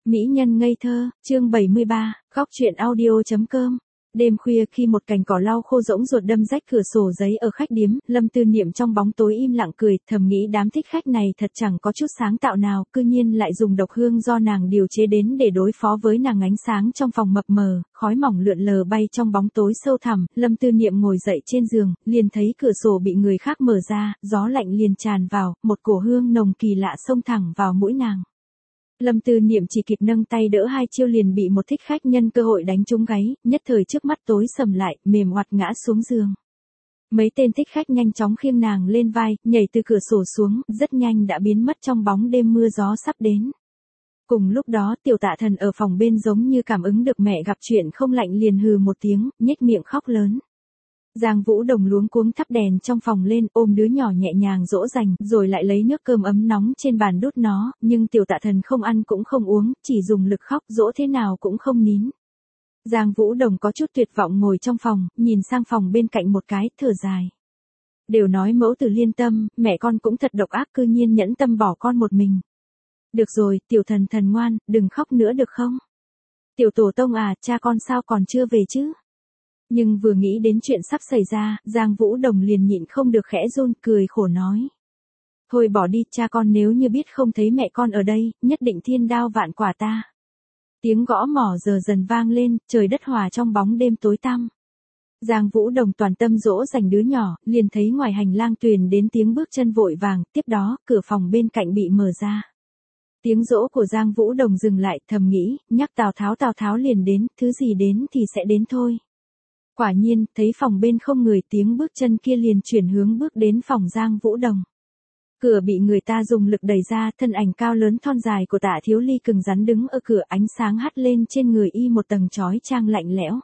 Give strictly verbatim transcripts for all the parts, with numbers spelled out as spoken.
Mỹ nhân ngây thơ, chương bảy mươi ba, góc truyện audio.com. Đêm khuya khi một cành cỏ lau khô rỗng ruột đâm rách cửa sổ giấy ở khách điếm, Lâm Tư Niệm trong bóng tối im lặng cười, thầm nghĩ đám thích khách này thật chẳng có chút sáng tạo nào, cư nhiên lại dùng độc hương do nàng điều chế đến để đối phó với nàng. Ánh sáng trong phòng mập mờ, khói mỏng lượn lờ bay trong bóng tối sâu thẳm, Lâm Tư Niệm ngồi dậy trên giường, liền thấy cửa sổ bị người khác mở ra, gió lạnh liền tràn vào, một cổ hương nồng kỳ lạ xông thẳng vào mũi nàng. Lâm Tư Niệm chỉ kịp nâng tay đỡ hai chiêu liền bị một thích khách nhân cơ hội đánh trúng gáy, nhất thời trước mắt tối sầm lại, mềm oặt ngã xuống giường. Mấy tên thích khách nhanh chóng khiêng nàng lên vai, nhảy từ cửa sổ xuống, rất nhanh đã biến mất trong bóng đêm mưa gió sắp đến. Cùng lúc đó Tiểu Tạ Thần ở phòng bên giống như cảm ứng được mẹ gặp chuyện không lạnh liền hừ một tiếng, nhếch miệng khóc lớn. Giang Vũ Đồng luống cuống thắp đèn trong phòng lên, ôm đứa nhỏ nhẹ nhàng dỗ dành, rồi lại lấy nước cơm ấm nóng trên bàn đút nó, nhưng Tiểu Tạ Thần không ăn cũng không uống, chỉ dùng lực khóc, dỗ thế nào cũng không nín. Giang Vũ Đồng có chút tuyệt vọng ngồi trong phòng, nhìn sang phòng bên cạnh một cái, thở dài. Đều nói mẫu tử liên tâm, mẹ con cũng thật độc ác, cư nhiên nhẫn tâm bỏ con một mình. Được rồi, Tiểu Thần Thần ngoan, đừng khóc nữa được không? Tiểu Tổ Tông à, cha con sao còn chưa về chứ? Nhưng vừa nghĩ đến chuyện sắp xảy ra, Giang Vũ Đồng liền nhịn không được khẽ run, cười khổ nói. Thôi bỏ đi, cha con nếu như biết không thấy mẹ con ở đây, nhất định thiên đao vạn quả ta. Tiếng gõ mỏ giờ dần vang lên, trời đất hòa trong bóng đêm tối tăm. Giang Vũ Đồng toàn tâm dỗ dành đứa nhỏ, liền thấy ngoài hành lang truyền đến tiếng bước chân vội vàng, tiếp đó, cửa phòng bên cạnh bị mở ra. Tiếng dỗ của Giang Vũ Đồng dừng lại, thầm nghĩ, nhắc Tào Tháo Tào Tháo liền đến, thứ gì đến thì sẽ đến thôi. Quả nhiên, thấy phòng bên không người, tiếng bước chân kia liền chuyển hướng bước đến phòng Giang Vũ Đồng. Cửa bị người ta dùng lực đẩy ra, thân ảnh cao lớn thon dài của Tạ Thiếu Ly cứng rắn đứng ở cửa, ánh sáng hắt lên trên người y một tầng chói chang lạnh lẽo.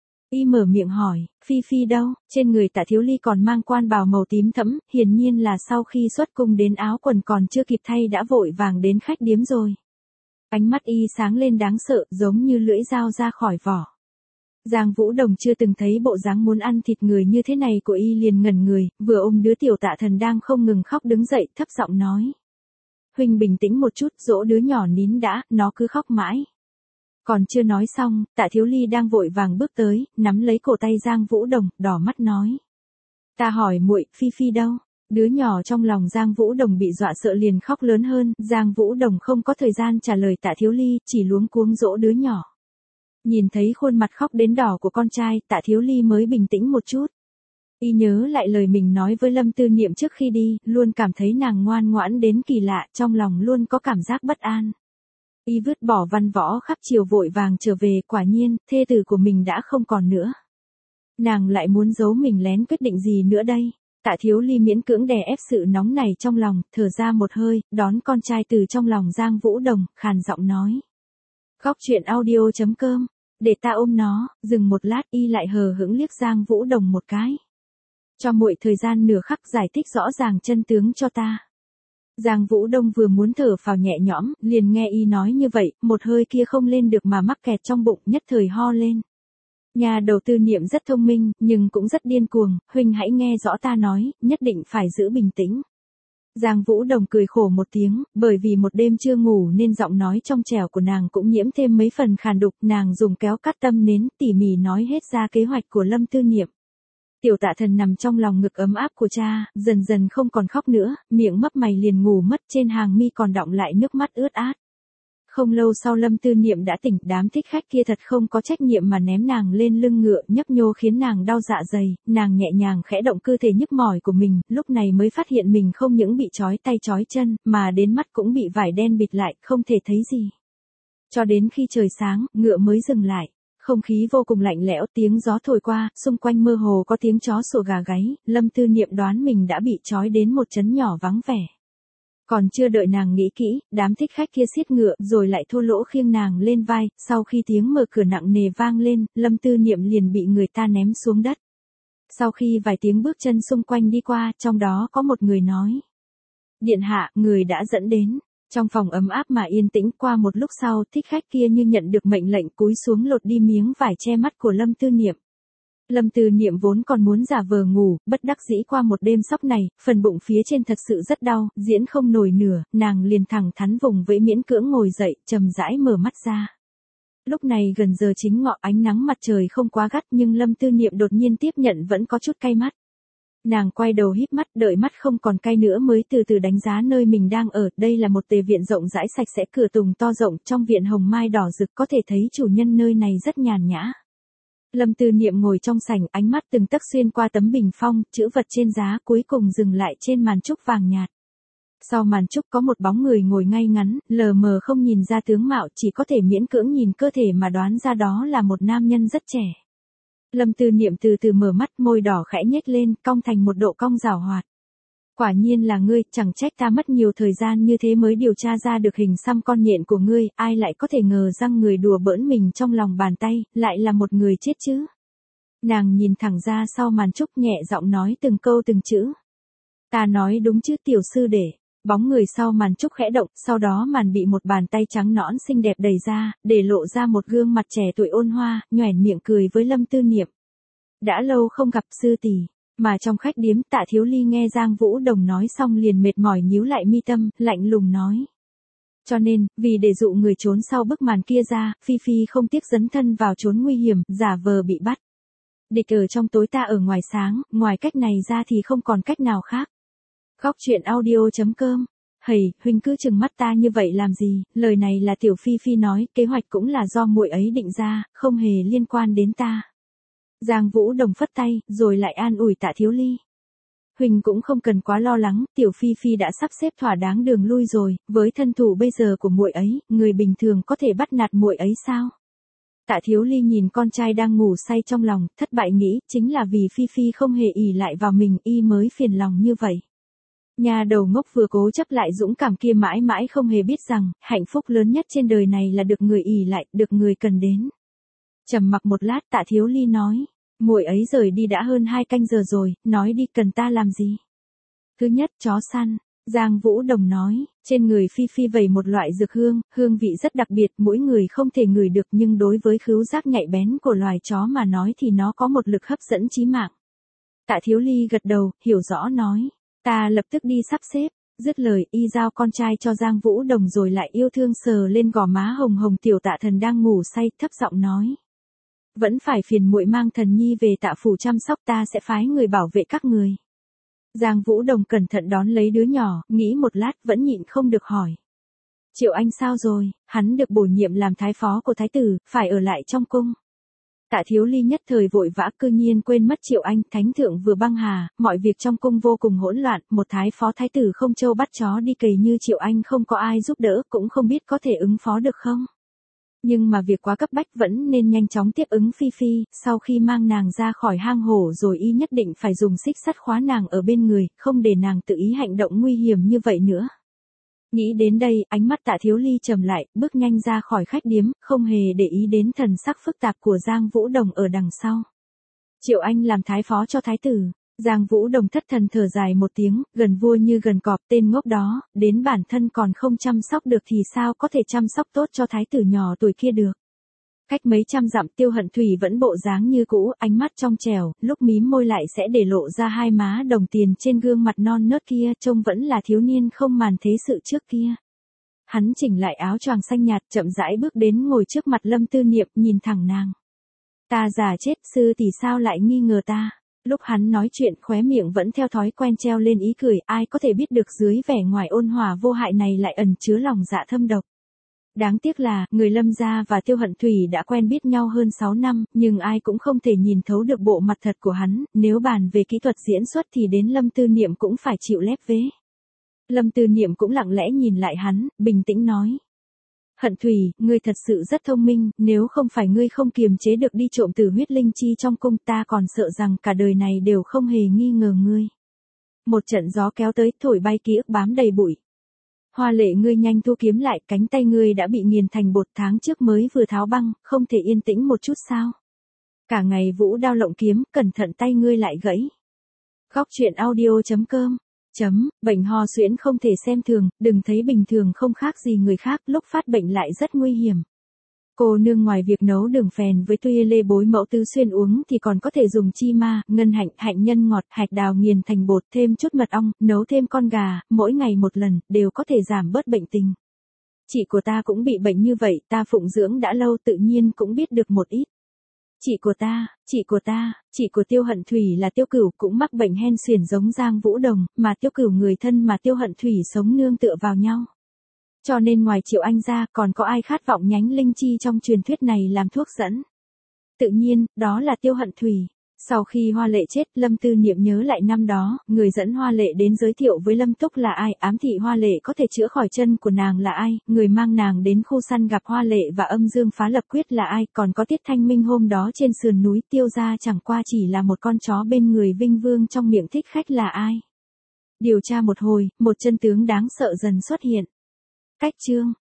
Y mở miệng hỏi, Phi Phi đâu? Trên người Tạ Thiếu Ly còn mang quan bào màu tím thẫm, hiển nhiên là sau khi xuất cung đến áo quần còn chưa kịp thay đã vội vàng đến khách điếm rồi. Ánh mắt y sáng lên đáng sợ, giống như lưỡi dao ra khỏi vỏ. Giang Vũ Đồng chưa từng thấy bộ dáng muốn ăn thịt người như thế này của y liền ngẩn người, vừa ôm đứa Tiểu Tạ Thần đang không ngừng khóc đứng dậy, thấp giọng nói. Huynh bình tĩnh một chút, dỗ đứa nhỏ nín đã, nó cứ khóc mãi. Còn chưa nói xong, Tạ Thiếu Ly đang vội vàng bước tới, nắm lấy cổ tay Giang Vũ Đồng, đỏ mắt nói. Ta hỏi muội, Phi Phi đâu? Đứa nhỏ trong lòng Giang Vũ Đồng bị dọa sợ liền khóc lớn hơn, Giang Vũ Đồng không có thời gian trả lời Tạ Thiếu Ly, chỉ luống cuống dỗ đứa nhỏ. Nhìn thấy khuôn mặt khóc đến đỏ của con trai, Tạ Thiếu Ly mới bình tĩnh một chút. Y nhớ lại lời mình nói với Lâm Tư Niệm trước khi đi, luôn cảm thấy nàng ngoan ngoãn đến kỳ lạ, trong lòng luôn có cảm giác bất an. Y vứt bỏ văn võ khắp chiều vội vàng trở về, quả nhiên, thê tử của mình đã không còn nữa. Nàng lại muốn giấu mình lén quyết định gì nữa đây? Tạ Thiếu Ly miễn cưỡng đè ép sự nóng này trong lòng, thở ra một hơi, đón con trai từ trong lòng Giang Vũ Đồng, khàn giọng nói. Góc truyện audio.com. Để ta ôm nó, dừng một lát y lại hờ hững liếc Giang Vũ Đồng một cái. Cho muội thời gian nửa khắc giải thích rõ ràng chân tướng cho ta. Giang Vũ Đông vừa muốn thở phào nhẹ nhõm, liền nghe y nói như vậy, một hơi kia không lên được mà mắc kẹt trong bụng, nhất thời ho lên. Nhà đầu Tư Niệm rất thông minh, nhưng cũng rất điên cuồng, huynh hãy nghe rõ ta nói, nhất định phải giữ bình tĩnh. Giang Vũ Đồng cười khổ một tiếng, bởi vì một đêm chưa ngủ nên giọng nói trong trẻo của nàng cũng nhiễm thêm mấy phần khàn đục, nàng dùng kéo cắt tâm nến tỉ mỉ nói hết ra kế hoạch của Lâm Tư Niệm. Tiểu Tạ Thần nằm trong lòng ngực ấm áp của cha, dần dần không còn khóc nữa, miệng mấp mày liền ngủ mất, trên hàng mi còn đọng lại nước mắt ướt át. Không lâu sau Lâm Tư Niệm đã tỉnh, đám thích khách kia thật không có trách nhiệm mà ném nàng lên lưng ngựa, nhấp nhô khiến nàng đau dạ dày, nàng nhẹ nhàng khẽ động cơ thể nhức mỏi của mình, lúc này mới phát hiện mình không những bị trói tay trói chân, mà đến mắt cũng bị vải đen bịt lại, không thể thấy gì. Cho đến khi trời sáng, ngựa mới dừng lại. Không khí vô cùng lạnh lẽo, tiếng gió thổi qua, xung quanh mơ hồ có tiếng chó sủa gà gáy, Lâm Tư Niệm đoán mình đã bị trói đến một trấn nhỏ vắng vẻ. Còn chưa đợi nàng nghĩ kỹ, đám thích khách kia xiết ngựa rồi lại thô lỗ khiêng nàng lên vai, sau khi tiếng mở cửa nặng nề vang lên, Lâm Tư Niệm liền bị người ta ném xuống đất. Sau khi vài tiếng bước chân xung quanh đi qua, trong đó có một người nói. Điện hạ, người đã dẫn đến. Trong phòng ấm áp mà yên tĩnh, qua một lúc sau, thích khách kia như nhận được mệnh lệnh cúi xuống lột đi miếng vải che mắt của Lâm Tư Niệm. Lâm Tư Niệm vốn còn muốn giả vờ ngủ, bất đắc dĩ qua một đêm sóc này, phần bụng phía trên thật sự rất đau, diễn không nổi nửa, nàng liền thẳng thắn vùng vẫy miễn cưỡng ngồi dậy, chậm rãi mở mắt ra. Lúc này gần giờ chính ngọ, ánh nắng mặt trời không quá gắt nhưng Lâm Tư Niệm đột nhiên tiếp nhận vẫn có chút cay mắt. Nàng quay đầu híp mắt, đợi mắt không còn cay nữa mới từ từ đánh giá nơi mình đang ở, đây là một tề viện rộng rãi sạch sẽ, cửa tùng to rộng, trong viện hồng mai đỏ rực, có thể thấy chủ nhân nơi này rất nhàn nhã. Lâm Tư Niệm ngồi trong sảnh, ánh mắt từng tấc xuyên qua tấm bình phong, chữ vật trên giá, cuối cùng dừng lại trên màn trúc vàng nhạt. Sau màn trúc có một bóng người ngồi ngay ngắn, lờ mờ không nhìn ra tướng mạo, chỉ có thể miễn cưỡng nhìn cơ thể mà đoán ra đó là một nam nhân rất trẻ. Lâm Tư Niệm từ từ mở mắt, môi đỏ khẽ nhếch lên, cong thành một độ cong giảo hoạt. Quả nhiên là ngươi, chẳng trách ta mất nhiều thời gian như thế mới điều tra ra được hình xăm con nhện của ngươi, ai lại có thể ngờ rằng người đùa bỡn mình trong lòng bàn tay, lại là một người chết chứ. Nàng nhìn thẳng ra sau màn trúc, nhẹ giọng nói từng câu từng chữ. Ta nói đúng chứ tiểu sư đệ. Bóng người sau màn trúc khẽ động, sau đó màn bị một bàn tay trắng nõn xinh đẹp đẩy ra, để lộ ra một gương mặt trẻ tuổi ôn hoa, nhoẻn miệng cười với Lâm Tư Niệm. Đã lâu không gặp sư tỷ. Mà trong khách điếm, Tạ Thiếu Ly nghe Giang Vũ Đồng nói xong liền mệt mỏi nhíu lại mi tâm, lạnh lùng nói. Cho nên, vì để dụ người trốn sau bức màn kia ra, Phi Phi không tiếc dấn thân vào trốn nguy hiểm, giả vờ bị bắt. Địch ở trong tối ta ở ngoài sáng, ngoài cách này ra thì không còn cách nào khác. Góc truyện audio.com. Hầy, huynh cứ trừng mắt ta như vậy làm gì, lời này là tiểu Phi Phi nói, kế hoạch cũng là do muội ấy định ra, không hề liên quan đến ta. Giang Vũ Đồng phất tay, rồi lại an ủi Tạ Thiếu Ly. Huynh cũng không cần quá lo lắng, tiểu Phi Phi đã sắp xếp thỏa đáng đường lui rồi, với thân thủ bây giờ của muội ấy, người bình thường có thể bắt nạt muội ấy sao? Tạ Thiếu Ly nhìn con trai đang ngủ say trong lòng, thất bại nghĩ, chính là vì Phi Phi không hề ỷ lại vào mình, y mới phiền lòng như vậy. Nhà đầu ngốc vừa cố chấp lại dũng cảm kia mãi mãi không hề biết rằng, hạnh phúc lớn nhất trên đời này là được người ỷ lại, được người cần đến. Trầm mặc một lát, Tạ Thiếu Ly nói, muội ấy rời đi đã hơn hai canh giờ rồi, nói đi cần ta làm gì? Thứ nhất, chó săn. Giang Vũ Đồng nói, trên người Phi Phi vẩy một loại dược hương, hương vị rất đặc biệt, mỗi người không thể ngửi được nhưng đối với khứu giác nhạy bén của loài chó mà nói thì nó có một lực hấp dẫn chí mạng. Tạ Thiếu Ly gật đầu, hiểu rõ nói, ta lập tức đi sắp xếp. Dứt lời, y giao con trai cho Giang Vũ Đồng rồi lại yêu thương sờ lên gò má hồng hồng tiểu Tạ Thần đang ngủ say, thấp giọng nói. Vẫn phải phiền muội mang Thần Nhi về Tạ phủ chăm sóc, ta sẽ phái người bảo vệ các người. Giang Vũ Đồng cẩn thận đón lấy đứa nhỏ, nghĩ một lát vẫn nhịn không được hỏi. Triệu Anh sao rồi, hắn được bổ nhiệm làm thái phó của thái tử, phải ở lại trong cung. Tạ Thiếu Ly nhất thời vội vã cư nhiên quên mất Triệu Anh, thánh thượng vừa băng hà, mọi việc trong cung vô cùng hỗn loạn, một thái phó thái tử không trâu bắt chó đi cày như Triệu Anh không có ai giúp đỡ, cũng không biết có thể ứng phó được không. Nhưng mà việc quá cấp bách vẫn nên nhanh chóng tiếp ứng Phi Phi, sau khi mang nàng ra khỏi hang hổ rồi y nhất định phải dùng xích sắt khóa nàng ở bên người, không để nàng tự ý hành động nguy hiểm như vậy nữa. Nghĩ đến đây, ánh mắt Tạ Thiếu Ly trầm lại, bước nhanh ra khỏi khách điếm, không hề để ý đến thần sắc phức tạp của Giang Vũ Đồng ở đằng sau. Triệu Anh làm thái phó cho thái tử. Giang Vũ Đồng thất thần thở dài một tiếng, gần vua như gần cọp, tên ngốc đó, đến bản thân còn không chăm sóc được thì sao có thể chăm sóc tốt cho thái tử nhỏ tuổi kia được. Cách mấy trăm dặm, Tiêu Hận Thủy vẫn bộ dáng như cũ, ánh mắt trong trẻo, lúc mím môi lại sẽ để lộ ra hai má đồng tiền trên gương mặt non nớt kia, trông vẫn là thiếu niên không màn thế sự trước kia. Hắn chỉnh lại áo choàng xanh nhạt, chậm rãi bước đến ngồi trước mặt Lâm Tư Niệm, nhìn thẳng nàng. Ta già chết, sư tỷ sao lại nghi ngờ ta? Lúc hắn nói chuyện, khóe miệng vẫn theo thói quen treo lên ý cười, ai có thể biết được dưới vẻ ngoài ôn hòa vô hại này lại ẩn chứa lòng dạ thâm độc. Đáng tiếc là, người Lâm gia và Tiêu Hận Thủy đã quen biết nhau hơn sáu năm, nhưng ai cũng không thể nhìn thấu được bộ mặt thật của hắn, nếu bàn về kỹ thuật diễn xuất thì đến Lâm Tư Niệm cũng phải chịu lép vế. Lâm Tư Niệm cũng lặng lẽ nhìn lại hắn, bình tĩnh nói. Hận Thủy, ngươi thật sự rất thông minh, nếu không phải ngươi không kiềm chế được đi trộm tử huyết linh chi trong cung, ta còn sợ rằng cả đời này đều không hề nghi ngờ ngươi. Một trận gió kéo tới, thổi bay ký ức bám đầy bụi. Hoa Lệ, ngươi nhanh thu kiếm lại, cánh tay ngươi đã bị nghiền thành bột, tháng trước mới vừa tháo băng, không thể yên tĩnh một chút sao? Cả ngày vũ đao lộng kiếm, cẩn thận tay ngươi lại gãy. Góc truyện audio.com. Chấm, bệnh ho suyễn không thể xem thường, đừng thấy bình thường không khác gì người khác, lúc phát bệnh lại rất nguy hiểm. Cô nương ngoài việc nấu đường phèn với tuya lê bối mẫu tứ xuyên uống thì còn có thể dùng chi ma, ngân hạnh, hạnh nhân ngọt, hạch đào nghiền thành bột, thêm chút mật ong, nấu thêm con gà, mỗi ngày một lần, đều có thể giảm bớt bệnh tình. Chị của ta cũng bị bệnh như vậy, ta phụng dưỡng đã lâu tự nhiên cũng biết được một ít. Chị của ta, chị của ta, chị của Tiêu Hận Thủy là Tiêu Cửu cũng mắc bệnh hen suyễn giống Giang Vũ Đồng, mà Tiêu Cửu người thân mà Tiêu Hận Thủy sống nương tựa vào nhau. Cho nên ngoài Triệu Anh ra còn có ai khát vọng nhánh linh chi trong truyền thuyết này làm thuốc dẫn. Tự nhiên, đó là Tiêu Hận Thủy. Sau khi Hoa Lệ chết, Lâm Tư Niệm nhớ lại năm đó, người dẫn Hoa Lệ đến giới thiệu với Lâm Túc là ai, ám thị Hoa Lệ có thể chữa khỏi chân của nàng là ai, người mang nàng đến khu săn gặp Hoa Lệ và âm dương phá lập quyết là ai, còn có Tiết Thanh Minh hôm đó trên sườn núi Tiêu gia chẳng qua chỉ là một con chó bên người Vinh Vương trong miệng thích khách là ai. Điều tra một hồi, một chân tướng đáng sợ dần xuất hiện. Cách chương